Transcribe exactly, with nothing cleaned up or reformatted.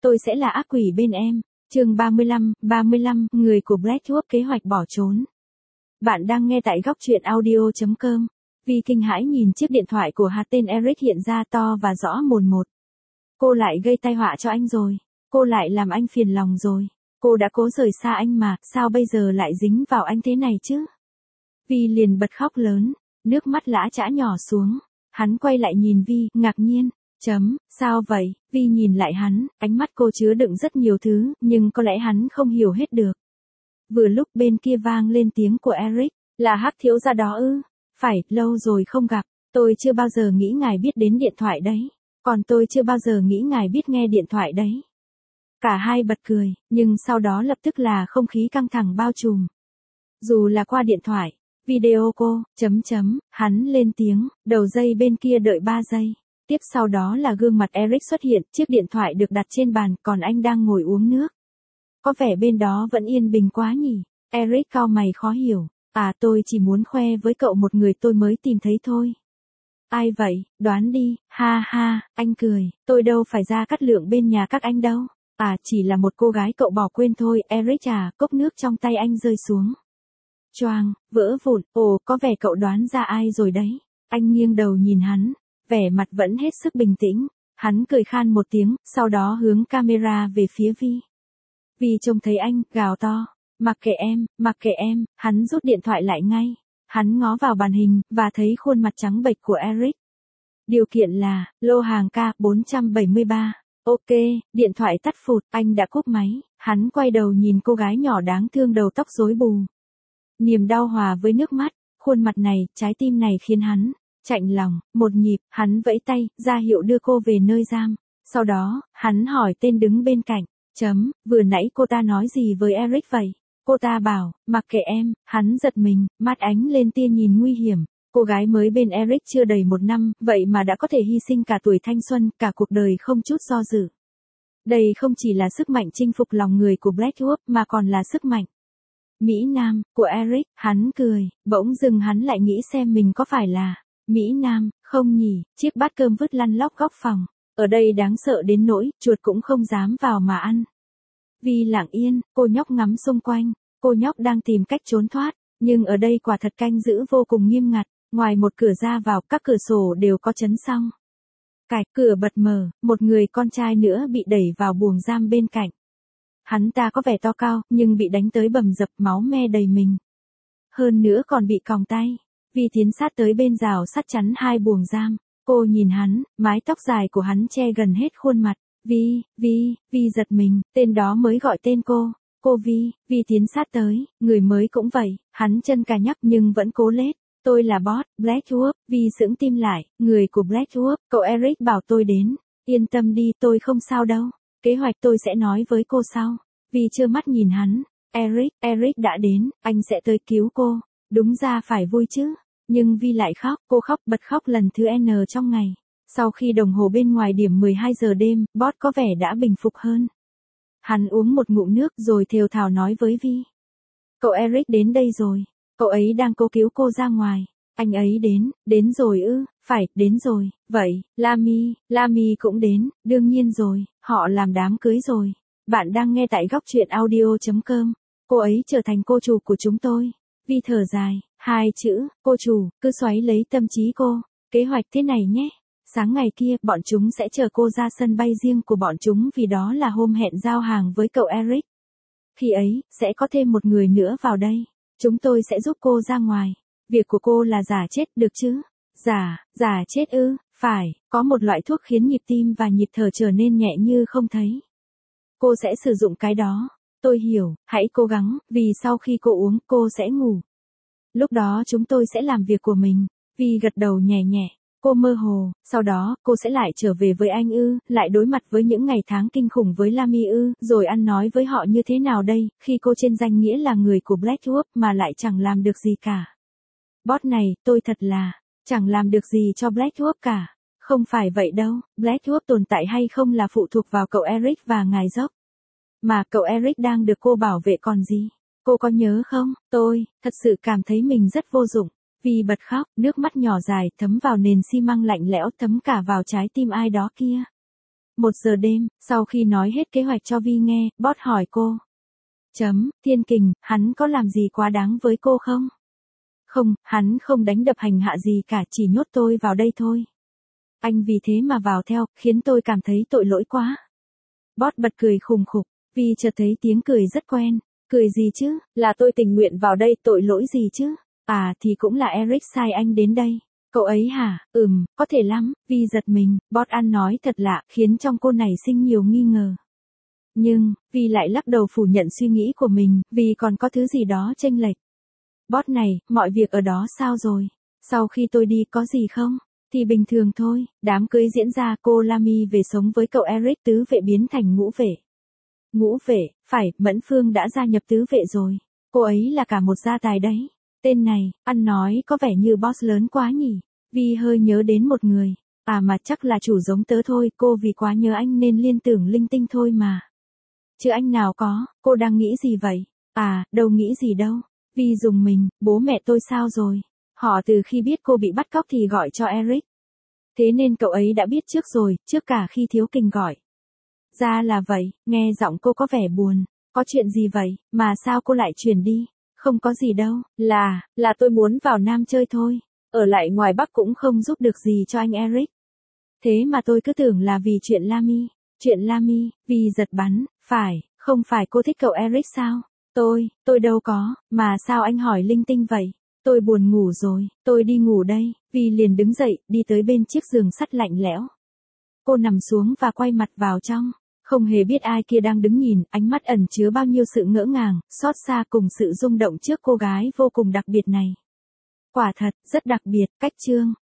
tôi sẽ là ác quỷ bên em. Chương ba mươi lăm, ba mươi lăm, người của Blackwood kế hoạch bỏ trốn. Bạn đang nghe tại góc truyện audio chấm com. Vi kinh hãi nhìn chiếc điện thoại của Hà tên Eric hiện ra to và rõ mồn một. Cô lại gây tai họa cho anh rồi. Cô lại làm anh phiền lòng rồi. Cô đã cố rời xa anh mà, sao bây giờ lại dính vào anh thế này chứ? Vi liền bật khóc lớn, nước mắt lã chã nhỏ xuống. Hắn quay lại nhìn Vi, ngạc nhiên. Chấm, sao vậy? Vi nhìn lại hắn, ánh mắt cô chứa đựng rất nhiều thứ, nhưng có lẽ hắn không hiểu hết được. Vừa lúc bên kia vang lên tiếng của Eric, là Hắc thiếu gia đó ư? Phải, lâu rồi không gặp, tôi chưa bao giờ nghĩ ngài biết đến điện thoại đấy. Còn tôi chưa bao giờ nghĩ ngài biết nghe điện thoại đấy. Cả hai bật cười, nhưng sau đó lập tức là không khí căng thẳng bao trùm. Dù là qua điện thoại, video cô, chấm chấm, hắn lên tiếng, đầu dây bên kia đợi ba giây. Tiếp sau đó là gương mặt Eric xuất hiện, chiếc điện thoại được đặt trên bàn, còn anh đang ngồi uống nước. Có vẻ bên đó vẫn yên bình quá nhỉ? Eric cau mày khó hiểu. À, tôi chỉ muốn khoe với cậu một người tôi mới tìm thấy thôi. Ai vậy, đoán đi, ha ha, anh cười, tôi đâu phải ra cắt lượng bên nhà các anh đâu. À, chỉ là một cô gái cậu bỏ quên thôi. Eric à, cốc nước trong tay anh rơi xuống. Choang, vỡ vụn, ồ, có vẻ cậu đoán ra ai rồi đấy. Anh nghiêng đầu nhìn hắn, vẻ mặt vẫn hết sức bình tĩnh. Hắn cười khan một tiếng, sau đó hướng camera về phía Vi. Vi trông thấy anh, gào to, mặc kệ em, mặc kệ em, hắn rút điện thoại lại ngay. Hắn ngó vào màn hình, và thấy khuôn mặt trắng bệch của Eric. Điều kiện là, lô hàng K bốn trăm bảy mươi ba. Ok, điện thoại tắt phụt, anh đã cúp máy. Hắn quay đầu nhìn cô gái nhỏ đáng thương đầu tóc rối bù. Niềm đau hòa với nước mắt, khuôn mặt này, trái tim này khiến hắn chạnh lòng. Một nhịp, hắn vẫy tay, ra hiệu đưa cô về nơi giam. Sau đó, hắn hỏi tên đứng bên cạnh. Chấm, vừa nãy cô ta nói gì với Eric vậy? Cô ta bảo, mặc kệ em. Hắn giật mình, mắt ánh lên tia nhìn nguy hiểm. Cô gái mới bên Eric chưa đầy một năm, vậy mà đã có thể hy sinh cả tuổi thanh xuân, cả cuộc đời không chút do dự. Đây không chỉ là sức mạnh chinh phục lòng người của Blackwood, mà còn là sức mạnh Mỹ Nam của Eric. Hắn cười, bỗng dưng hắn lại nghĩ xem mình có phải là Mỹ Nam không nhỉ? Chiếc bát cơm vứt lăn lóc góc phòng. Ở đây đáng sợ đến nỗi, chuột cũng không dám vào mà ăn. Vi lặng yên, cô nhóc ngắm xung quanh. Cô nhóc đang tìm cách trốn thoát, nhưng ở đây quả thật canh giữ vô cùng nghiêm ngặt. Ngoài một cửa ra vào, các cửa sổ đều có chấn xong. Cạch, cửa bật mở, một người con trai nữa bị đẩy vào buồng giam bên cạnh. Hắn ta có vẻ to cao, nhưng bị đánh tới bầm dập, máu me đầy mình. Hơn nữa còn bị còng tay. Vi tiến sát tới bên rào sắt chắn hai buồng giam. Cô nhìn hắn, mái tóc dài của hắn che gần hết khuôn mặt. Vi, Vi, Vi giật mình, tên đó mới gọi tên cô. Cô Vi, Vi tiến sát tới, người mới cũng vậy, hắn chân cà nhắc nhưng vẫn cố lết. Tôi là boss, Blackwood. Vi sững tim lại, người của Blackwood, cậu Eric bảo tôi đến. Yên tâm đi, tôi không sao đâu. Kế hoạch tôi sẽ nói với cô sau. Vi trơ mắt nhìn hắn. Eric, Eric đã đến, anh sẽ tới cứu cô. Đúng ra phải vui chứ. Nhưng Vi lại khóc, cô khóc bật khóc lần thứ N trong ngày. Sau khi đồng hồ bên ngoài điểm mười hai giờ đêm, boss có vẻ đã bình phục hơn. Hắn uống một ngụm nước rồi thều thào nói với Vi. Cậu Eric đến đây rồi. Cậu ấy đang cố cứu cô ra ngoài. Anh ấy đến, đến rồi ư? Phải, đến rồi. Vậy, Lamy, Lamy cũng đến, đương nhiên rồi, họ làm đám cưới rồi. Bạn đang nghe tại góc truyện audio chấm com. Cô ấy trở thành cô chủ của chúng tôi. Vi thở dài, hai chữ, cô chủ, cứ xoáy lấy tâm trí cô. Kế hoạch thế này nhé. Sáng ngày kia, bọn chúng sẽ chờ cô ra sân bay riêng của bọn chúng vì đó là hôm hẹn giao hàng với cậu Eric. Khi ấy, sẽ có thêm một người nữa vào đây. Chúng tôi sẽ giúp cô ra ngoài. Việc của cô là giả chết, được chứ? Giả, giả chết ư? Phải, có một loại thuốc khiến nhịp tim và nhịp thở trở nên nhẹ như không thấy. Cô sẽ sử dụng cái đó. Tôi hiểu, hãy cố gắng, vì sau khi cô uống, cô sẽ ngủ. Lúc đó chúng tôi sẽ làm việc của mình. Vi gật đầu nhẹ nhẹ. Cô mơ hồ, sau đó, cô sẽ lại trở về với anh ư, lại đối mặt với những ngày tháng kinh khủng với Lamy ư, rồi ăn nói với họ như thế nào đây, khi cô trên danh nghĩa là người của Blackwood mà lại chẳng làm được gì cả. Boss này, tôi thật là, chẳng làm được gì cho Blackwood cả. Không phải vậy đâu, Blackwood tồn tại hay không là phụ thuộc vào cậu Eric và ngài Dốc. Mà cậu Eric đang được cô bảo vệ còn gì. Cô có nhớ không, tôi, thật sự cảm thấy mình rất vô dụng. Vi bật khóc, nước mắt nhỏ dài thấm vào nền xi măng lạnh lẽo, thấm cả vào trái tim ai đó kia. Một giờ đêm, sau khi nói hết kế hoạch cho Vi nghe, boss hỏi cô. Chấm, Thiên Kình, hắn có làm gì quá đáng với cô không? Không, hắn không đánh đập hành hạ gì cả, chỉ nhốt tôi vào đây thôi. Anh vì thế mà vào theo, khiến tôi cảm thấy tội lỗi quá. Boss bật cười khùng khục, Vi chợt thấy tiếng cười rất quen. Cười gì chứ, là tôi tình nguyện vào đây, tội lỗi gì chứ? À thì cũng là Eric sai anh đến đây. Cậu ấy hả? Ừm, có thể lắm. Vi giật mình, boss ăn nói thật lạ, khiến trong cô nảy sinh nhiều nghi ngờ. Nhưng, Vi lại lắc đầu phủ nhận suy nghĩ của mình, vì còn có thứ gì đó chênh lệch. Boss này, mọi việc ở đó sao rồi? Sau khi tôi đi có gì không? Thì bình thường thôi, đám cưới diễn ra, cô Lamy về sống với cậu Eric, tứ vệ biến thành ngũ vệ. Ngũ vệ, phải, Mẫn Phương đã gia nhập tứ vệ rồi. Cô ấy là cả một gia tài đấy. Tên này, ăn nói có vẻ như boss lớn quá nhỉ. Vi hơi nhớ đến một người. À mà chắc là chủ giống tớ thôi, cô vì quá nhớ anh nên liên tưởng linh tinh thôi mà. Chứ anh nào có, cô đang nghĩ gì vậy? À, đâu nghĩ gì đâu. Vi dùng mình, bố mẹ tôi sao rồi? Họ từ khi biết cô bị bắt cóc thì gọi cho Eric. Thế nên cậu ấy đã biết trước rồi, trước cả khi Thiếu Kình gọi. Ra là vậy, nghe giọng cô có vẻ buồn. Có chuyện gì vậy, mà sao cô lại chuyển đi? Không có gì đâu, là, là tôi muốn vào Nam chơi thôi. Ở lại ngoài Bắc cũng không giúp được gì cho anh Eric. Thế mà tôi cứ tưởng là vì chuyện Lamy. Chuyện Lamy, vì giật bắn, phải, không phải cô thích cậu Eric sao? Tôi, tôi đâu có, mà sao anh hỏi linh tinh vậy? Tôi buồn ngủ rồi, tôi đi ngủ đây. Vi liền đứng dậy, đi tới bên chiếc giường sắt lạnh lẽo. Cô nằm xuống và quay mặt vào trong. Không hề biết ai kia đang đứng nhìn, ánh mắt ẩn chứa bao nhiêu sự ngỡ ngàng, xót xa cùng sự rung động trước cô gái vô cùng đặc biệt này. Quả thật, rất đặc biệt, cách chương.